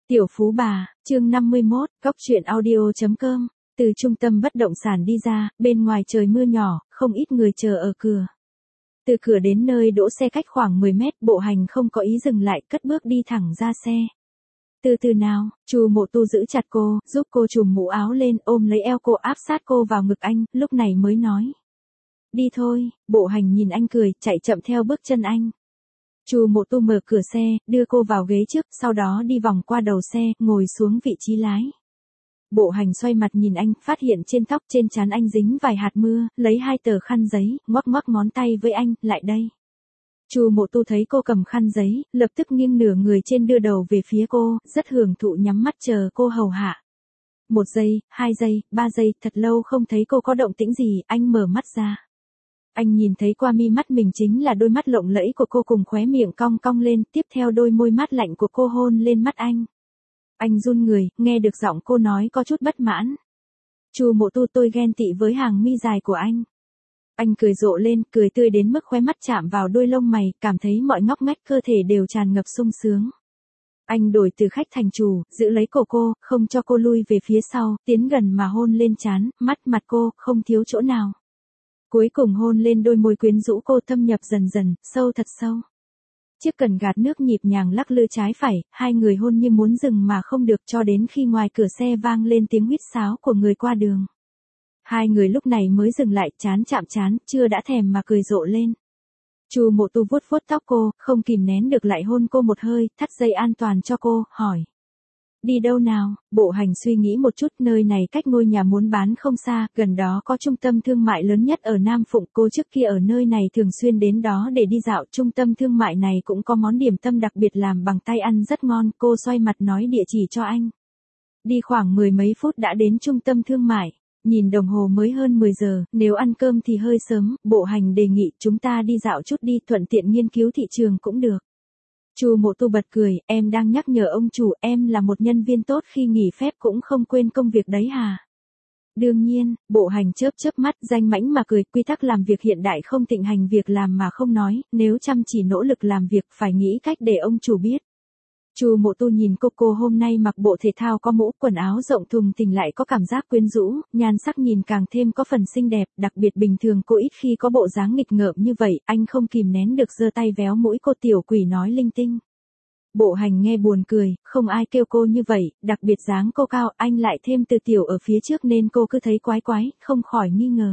Tiểu Phú Bà, chương 51, Cóc truyện audio.com. Từ trung tâm bất động sản đi ra, bên ngoài trời mưa nhỏ, không ít người chờ ở cửa. Từ cửa đến nơi đỗ xe cách khoảng 10 mét, Bộ Hành không có ý dừng lại, cất bước đi thẳng ra xe. Từ từ nào, Chu Mộ Tu giữ chặt cô, giúp cô trùm mũ áo lên, ôm lấy eo cô, áp sát cô vào ngực anh, lúc này mới nói. Đi thôi. Bộ Hành nhìn anh cười, chạy chậm theo bước chân anh. Chu Mộ Tu mở cửa xe, đưa cô vào ghế trước, sau đó đi vòng qua đầu xe, ngồi xuống vị trí lái. Bộ Hành xoay mặt nhìn anh, phát hiện trên tóc trên trán anh dính vài hạt mưa, lấy 2 tờ khăn giấy, ngoắc ngoắc ngón tay với anh, lại đây. Chu Mộ Tu thấy cô cầm khăn giấy, lập tức nghiêng nửa người trên đưa đầu về phía cô, rất hưởng thụ nhắm mắt chờ cô hầu hạ. 1 giây, 2 giây, 3 giây, thật lâu không thấy cô có động tĩnh gì, anh mở mắt ra. Anh nhìn thấy qua mi mắt mình chính là đôi mắt lộng lẫy của cô cùng khóe miệng cong cong lên, tiếp theo đôi môi mát lạnh của cô hôn lên mắt anh. Anh run người, nghe được giọng cô nói có chút bất mãn. Chu Mộ Tu, tôi ghen tị với hàng mi dài của anh. Anh cười rộ lên, cười tươi đến mức khóe mắt chạm vào đôi lông mày, cảm thấy mọi ngóc ngách cơ thể đều tràn ngập sung sướng. Anh đổi từ khách thành chủ, giữ lấy cổ cô, không cho cô lui về phía sau, tiến gần mà hôn lên trán, mắt mặt cô, không thiếu chỗ nào. Cuối cùng hôn lên đôi môi quyến rũ cô, thâm nhập dần dần, sâu thật sâu. Chiếc cần gạt nước nhịp nhàng lắc lư trái phải, hai người hôn như muốn dừng mà không được, cho đến khi ngoài cửa xe vang lên tiếng huýt sáo của người qua đường. Hai người lúc này mới dừng lại, trán chạm trán, chưa đã thèm mà cười rộ lên. Chu Mộ Tu vuốt vuốt tóc cô, không kìm nén được lại hôn cô một hơi, thắt dây an toàn cho cô, hỏi. Đi đâu nào? Bộ Hành suy nghĩ một chút, nơi này cách ngôi nhà muốn bán không xa, gần đó có trung tâm thương mại lớn nhất ở Nam Phụng, cô trước kia ở nơi này thường xuyên đến đó để đi dạo, trung tâm thương mại này cũng có món điểm tâm đặc biệt làm bằng tay ăn rất ngon, cô xoay mặt nói địa chỉ cho anh. Đi khoảng 10 mấy phút đã đến trung tâm thương mại, nhìn đồng hồ mới hơn 10 giờ, nếu ăn cơm thì hơi sớm, Bộ Hành đề nghị chúng ta đi dạo chút đi, thuận tiện nghiên cứu thị trường cũng được. Chu Mộ Tu bật cười, em đang nhắc nhở ông chủ, em là một nhân viên tốt, khi nghỉ phép cũng không quên công việc đấy hả? Đương nhiên. Bộ Hành chớp chớp mắt, danh mãnh mà cười, quy tắc làm việc hiện đại không thịnh hành việc làm mà không nói, nếu chăm chỉ nỗ lực làm việc phải nghĩ cách để ông chủ biết. Chu Mộ Tu nhìn cô hôm nay mặc bộ thể thao có mũ, quần áo rộng thùng thình lại có cảm giác quyến rũ, nhan sắc nhìn càng thêm có phần xinh đẹp, đặc biệt bình thường cô ít khi có bộ dáng nghịch ngợm như vậy, anh không kìm nén được giơ tay véo mũi cô, tiểu quỷ nói linh tinh. Bộ Hành nghe buồn cười, không ai kêu cô như vậy, đặc biệt dáng cô cao, anh lại thêm từ tiểu ở phía trước nên cô cứ thấy quái quái, không khỏi nghi ngờ.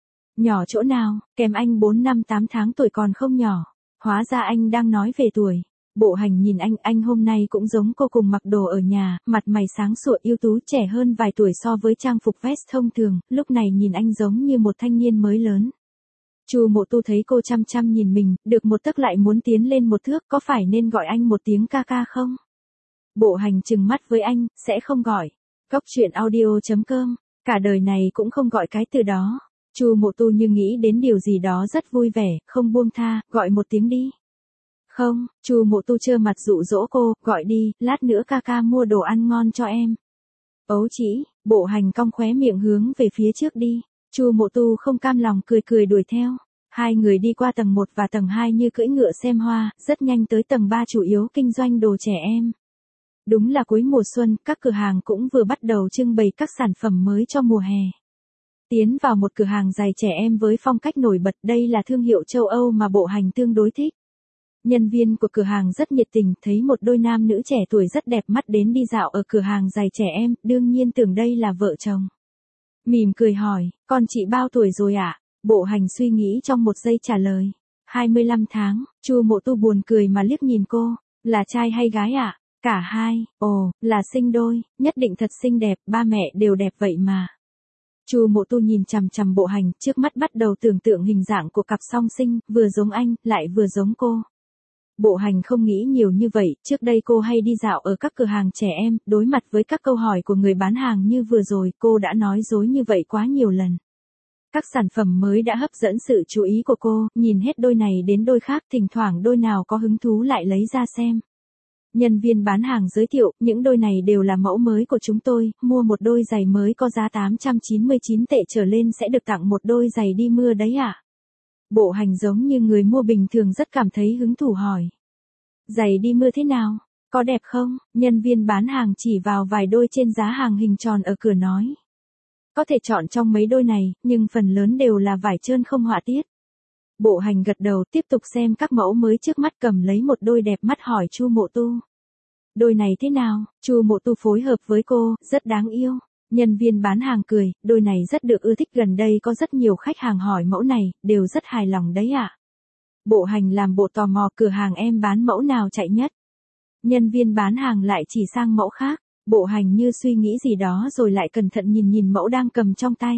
Nhỏ chỗ nào, kèm anh 4 năm 8 tháng tuổi còn không nhỏ, hóa ra anh đang nói về tuổi. Bộ Hành nhìn anh hôm nay cũng giống cô, cùng mặc đồ ở nhà, mặt mày sáng sủa ưu tú, trẻ hơn vài tuổi so với trang phục vest thông thường, lúc này nhìn anh giống như một thanh niên mới lớn. Chu Mộ Tu thấy cô chăm chăm nhìn mình, được một tấc lại muốn tiến lên một thước, có phải nên gọi anh một tiếng ca ca không? Bộ Hành trừng mắt với anh, sẽ không gọi. Cóc truyện audio.com, cả đời này cũng không gọi cái từ đó. Chu Mộ Tu như nghĩ đến điều gì đó rất vui vẻ, không buông tha, gọi một tiếng đi. Không. Chu Mộ Tu trơ mặt dụ dỗ cô, gọi đi, lát nữa ca ca mua đồ ăn ngon cho em. Ấu chỉ. Bộ Hành cong khóe miệng hướng về phía trước đi. Chu Mộ Tu không cam lòng, cười đuổi theo. Hai người đi qua tầng 1 và tầng 2 như cưỡi ngựa xem hoa, rất nhanh tới tầng 3 chủ yếu kinh doanh đồ trẻ em. Đúng là cuối mùa xuân, các cửa hàng cũng vừa bắt đầu trưng bày các sản phẩm mới cho mùa hè. Tiến vào một cửa hàng giày trẻ em với phong cách nổi bật, đây là thương hiệu châu Âu mà Bộ Hành tương đối thích. Nhân viên của cửa hàng rất nhiệt tình, thấy một đôi nam nữ trẻ tuổi rất đẹp mắt đến đi dạo ở cửa hàng giày trẻ em, đương nhiên tưởng đây là vợ chồng. Mỉm cười hỏi, con chị bao tuổi rồi ạ? Bộ Hành suy nghĩ trong một giây trả lời. 25 tháng, Chu Mộ Tu buồn cười mà liếc nhìn cô, là trai hay gái ạ? Cả hai. Ồ, là sinh đôi, nhất định thật xinh đẹp, ba mẹ đều đẹp vậy mà. Chu Mộ Tu nhìn chằm chằm Bộ Hành, trước mắt bắt đầu tưởng tượng hình dạng của cặp song sinh, vừa giống anh, lại vừa giống cô. Bộ Hành không nghĩ nhiều như vậy, trước đây cô hay đi dạo ở các cửa hàng trẻ em, đối mặt với các câu hỏi của người bán hàng như vừa rồi, cô đã nói dối như vậy quá nhiều lần. Các sản phẩm mới đã hấp dẫn sự chú ý của cô, nhìn hết đôi này đến đôi khác, thỉnh thoảng đôi nào có hứng thú lại lấy ra xem. Nhân viên bán hàng giới thiệu, những đôi này đều là mẫu mới của chúng tôi, mua một đôi giày mới có giá 899 tệ trở lên sẽ được tặng một đôi giày đi mưa đấy ạ. Bộ Hành giống như người mua bình thường rất cảm thấy hứng thú hỏi. Giày đi mưa thế nào? Có đẹp không? Nhân viên bán hàng chỉ vào vài đôi trên giá hàng hình tròn ở cửa nói. Có thể chọn trong mấy đôi này, nhưng phần lớn đều là vải trơn không họa tiết. Bộ Hành gật đầu tiếp tục xem các mẫu mới trước mắt, cầm lấy một đôi đẹp mắt hỏi Chu Mộ Tu. Đôi này thế nào? Chu Mộ Tu phối hợp với cô, rất đáng yêu. Nhân viên bán hàng cười, đôi này rất được ưa thích, gần đây có rất nhiều khách hàng hỏi mẫu này, đều rất hài lòng đấy ạ. Bộ Hành làm bộ tò mò, cửa hàng em bán mẫu nào chạy nhất? Nhân viên bán hàng lại chỉ sang mẫu khác. Bộ Hành như suy nghĩ gì đó rồi lại cẩn thận nhìn mẫu đang cầm trong tay.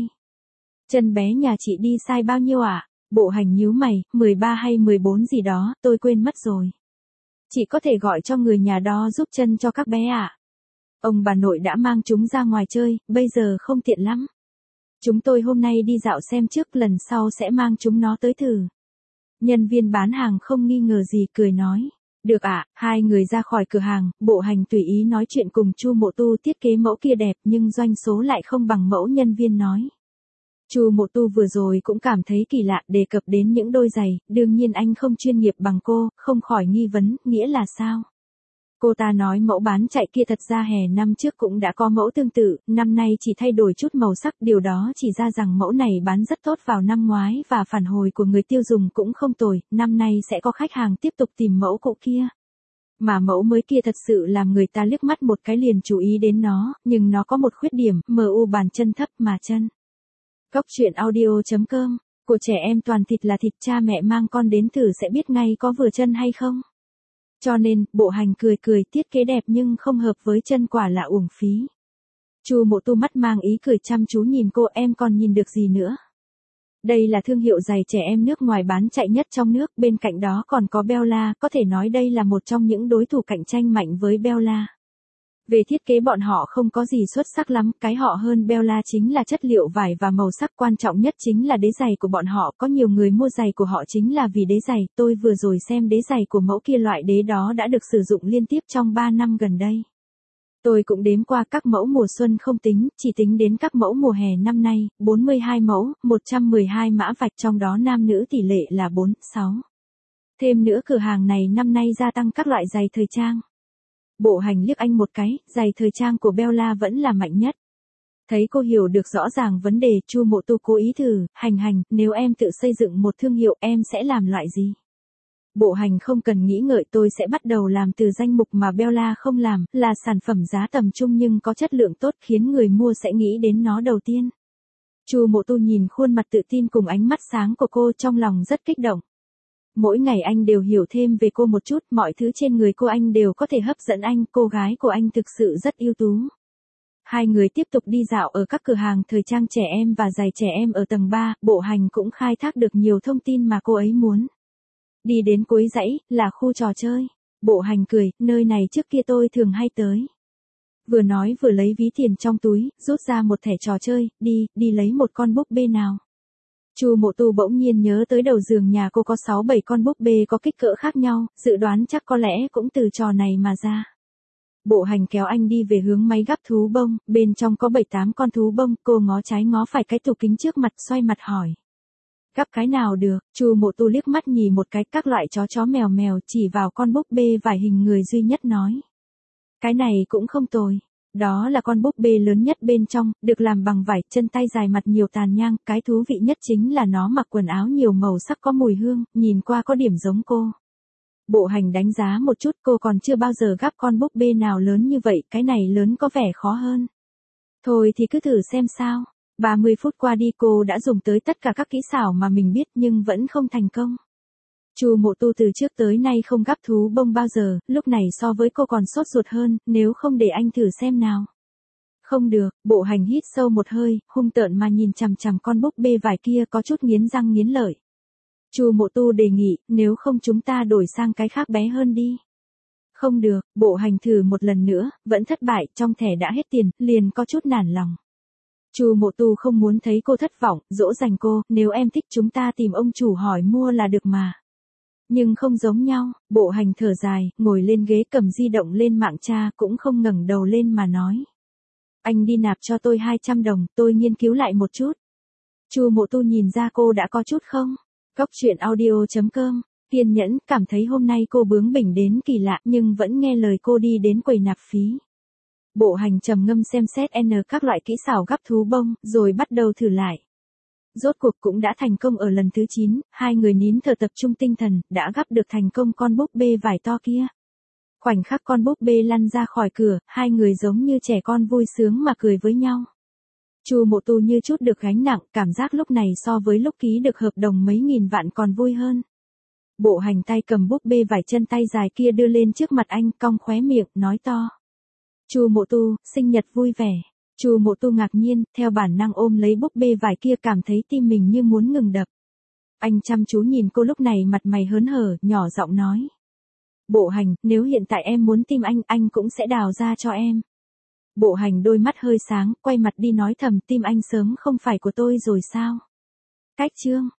Chân bé nhà chị đi size bao nhiêu ạ? Bộ Hành nhíu mày, 13 hay 14 gì đó, tôi quên mất rồi. Chị có thể gọi cho người nhà đo giúp chân cho các bé ạ. Ông bà nội đã mang chúng ra ngoài chơi, bây giờ không tiện lắm. Chúng tôi hôm nay đi dạo xem trước, lần sau sẽ mang chúng nó tới thử. Nhân viên bán hàng không nghi ngờ gì, cười nói. Được ạ. Hai người ra khỏi cửa hàng, Bộ Hành tùy ý nói chuyện cùng Chu Mộ Tu, thiết kế mẫu kia đẹp nhưng doanh số lại không bằng mẫu nhân viên nói. Chu Mộ Tu vừa rồi cũng cảm thấy kỳ lạ, đề cập đến những đôi giày, đương nhiên anh không chuyên nghiệp bằng cô, không khỏi nghi vấn, nghĩa là sao? Cô ta nói mẫu bán chạy kia thật ra hè năm trước cũng đã có mẫu tương tự, năm nay chỉ thay đổi chút màu sắc, điều đó chỉ ra rằng mẫu này bán rất tốt vào năm ngoái và phản hồi của người tiêu dùng cũng không tồi, năm nay sẽ có khách hàng tiếp tục tìm mẫu cũ kia. Mà mẫu mới kia thật sự làm người ta liếc mắt một cái liền chú ý đến nó, nhưng nó có một khuyết điểm, MU bàn chân thấp mà chân. Cóc truyện audio.com, của trẻ em toàn thịt là thịt, cha mẹ mang con đến thử sẽ biết ngay có vừa chân hay không. Cho nên, Bộ Hành cười, thiết kế đẹp nhưng không hợp với chân quả là uổng phí. Chu Mộ Tu mắt mang ý cười chăm chú nhìn cô, em còn nhìn được gì nữa? Đây là thương hiệu giày trẻ em nước ngoài bán chạy nhất trong nước, bên cạnh đó còn có Bella, có thể nói đây là một trong những đối thủ cạnh tranh mạnh với Bella. Về thiết kế bọn họ không có gì xuất sắc lắm, cái họ hơn Bella chính là chất liệu vải và màu sắc, quan trọng nhất chính là đế giày của bọn họ, có nhiều người mua giày của họ chính là vì đế giày, tôi vừa rồi xem đế giày của mẫu kia, loại đế đó đã được sử dụng liên tiếp trong 3 năm gần đây. Tôi cũng đếm qua các mẫu mùa xuân không tính, chỉ tính đến các mẫu mùa hè năm nay, 42 mẫu, 112 mã vạch, trong đó nam nữ tỷ lệ là 4:6. Thêm nữa cửa hàng này năm nay gia tăng các loại giày thời trang. Bộ Hành liếc anh một cái, giày thời trang của Bella vẫn là mạnh nhất. Thấy cô hiểu được rõ ràng vấn đề, Chu Mộ Tu cố ý thử, Hành, nếu em tự xây dựng một thương hiệu em sẽ làm loại gì? Bộ Hành không cần nghĩ ngợi, tôi sẽ bắt đầu làm từ danh mục mà Bella không làm, là sản phẩm giá tầm trung nhưng có chất lượng tốt, khiến người mua sẽ nghĩ đến nó đầu tiên. Chu Mộ Tu nhìn khuôn mặt tự tin cùng ánh mắt sáng của cô, trong lòng rất kích động. Mỗi ngày anh đều hiểu thêm về cô một chút, mọi thứ trên người cô anh đều có thể hấp dẫn anh, cô gái của anh thực sự rất ưu tú. Hai người tiếp tục đi dạo ở các cửa hàng thời trang trẻ em và giày trẻ em ở tầng 3, Bộ Hành cũng khai thác được nhiều thông tin mà cô ấy muốn. Đi đến cuối dãy, là khu trò chơi. Bộ Hành cười, nơi này trước kia tôi thường hay tới. Vừa nói vừa lấy ví tiền trong túi, rút ra một thẻ trò chơi, đi lấy một con búp bê nào. Chu Mộ Tu bỗng nhiên nhớ tới đầu giường nhà cô có 6-7 con búp bê có kích cỡ khác nhau, dự đoán chắc có lẽ cũng từ trò này mà ra. Bộ Hành kéo anh đi về hướng máy gắp thú bông, bên trong có 7-8 con thú bông, cô ngó trái ngó phải cái tủ kính trước mặt, xoay mặt hỏi. Gắp cái nào được? Chu Mộ Tu liếc mắt nhìn một cái, các loại chó mèo, chỉ vào con búp bê vải hình người duy nhất nói. Cái này cũng không tồi. Đó là con búp bê lớn nhất bên trong, được làm bằng vải, chân tay dài, mặt nhiều tàn nhang, cái thú vị nhất chính là nó mặc quần áo nhiều màu sắc có mùi hương, nhìn qua có điểm giống cô. Bộ Hành đánh giá một chút, cô còn chưa bao giờ gắp con búp bê nào lớn như vậy, cái này lớn có vẻ khó hơn. Thôi thì cứ thử xem sao. 30 phút qua đi, cô đã dùng tới tất cả các kỹ xảo mà mình biết nhưng vẫn không thành công. Chu Mộ Tu từ trước tới nay không gắp thú bông bao giờ, lúc này so với cô còn sốt ruột hơn, nếu không để anh thử xem nào. Không được, Bộ Hành hít sâu một hơi, hung tợn mà nhìn chằm chằm con búp bê vải kia, có chút nghiến răng nghiến lợi. Chu Mộ Tu đề nghị, nếu không chúng ta đổi sang cái khác bé hơn đi. Không được, Bộ Hành thử một lần nữa, vẫn thất bại, trong thẻ đã hết tiền, liền có chút nản lòng. Chu Mộ Tu không muốn thấy cô thất vọng, dỗ dành cô, nếu em thích chúng ta tìm ông chủ hỏi mua là được mà. Nhưng không giống nhau, Bộ Hành thở dài, ngồi lên ghế cầm di động lên mạng tra, cũng không ngẩng đầu lên mà nói. Anh đi nạp cho tôi 200 đồng, tôi nghiên cứu lại một chút. Chu Mộ Tu nhìn ra cô đã có chút không? Cóc truyện audio.com Kiên nhẫn, cảm thấy hôm nay cô bướng bỉnh đến kỳ lạ nhưng vẫn nghe lời cô đi đến quầy nạp phí. Bộ hành trầm ngâm xem xét các loại kỹ xảo gắp thú bông, rồi bắt đầu thử lại. Rốt cuộc cũng đã thành công ở lần thứ 9, hai người nín thở tập trung tinh thần, đã gắp được thành công con búp bê vải to kia. Khoảnh khắc con búp bê lăn ra khỏi cửa, hai người giống như trẻ con vui sướng mà cười với nhau. Chu Mộ Tu như chút được gánh nặng, cảm giác lúc này so với lúc ký được hợp đồng mấy nghìn vạn còn vui hơn. Bộ hành tay cầm búp bê vải chân tay dài kia đưa lên trước mặt anh, cong khóe miệng, nói to. Chu Mộ Tu, sinh nhật vui vẻ. Chu Mộ Tu ngạc nhiên, theo bản năng ôm lấy búp bê vải kia, cảm thấy tim mình như muốn ngừng đập. Anh chăm chú nhìn cô lúc này mặt mày hớn hở, nhỏ giọng nói. Bộ hành, nếu hiện tại em muốn tim anh cũng sẽ đào ra cho em. Bộ hành đôi mắt hơi sáng, quay mặt đi nói thầm, tim anh sớm không phải của tôi rồi sao? Cách chương.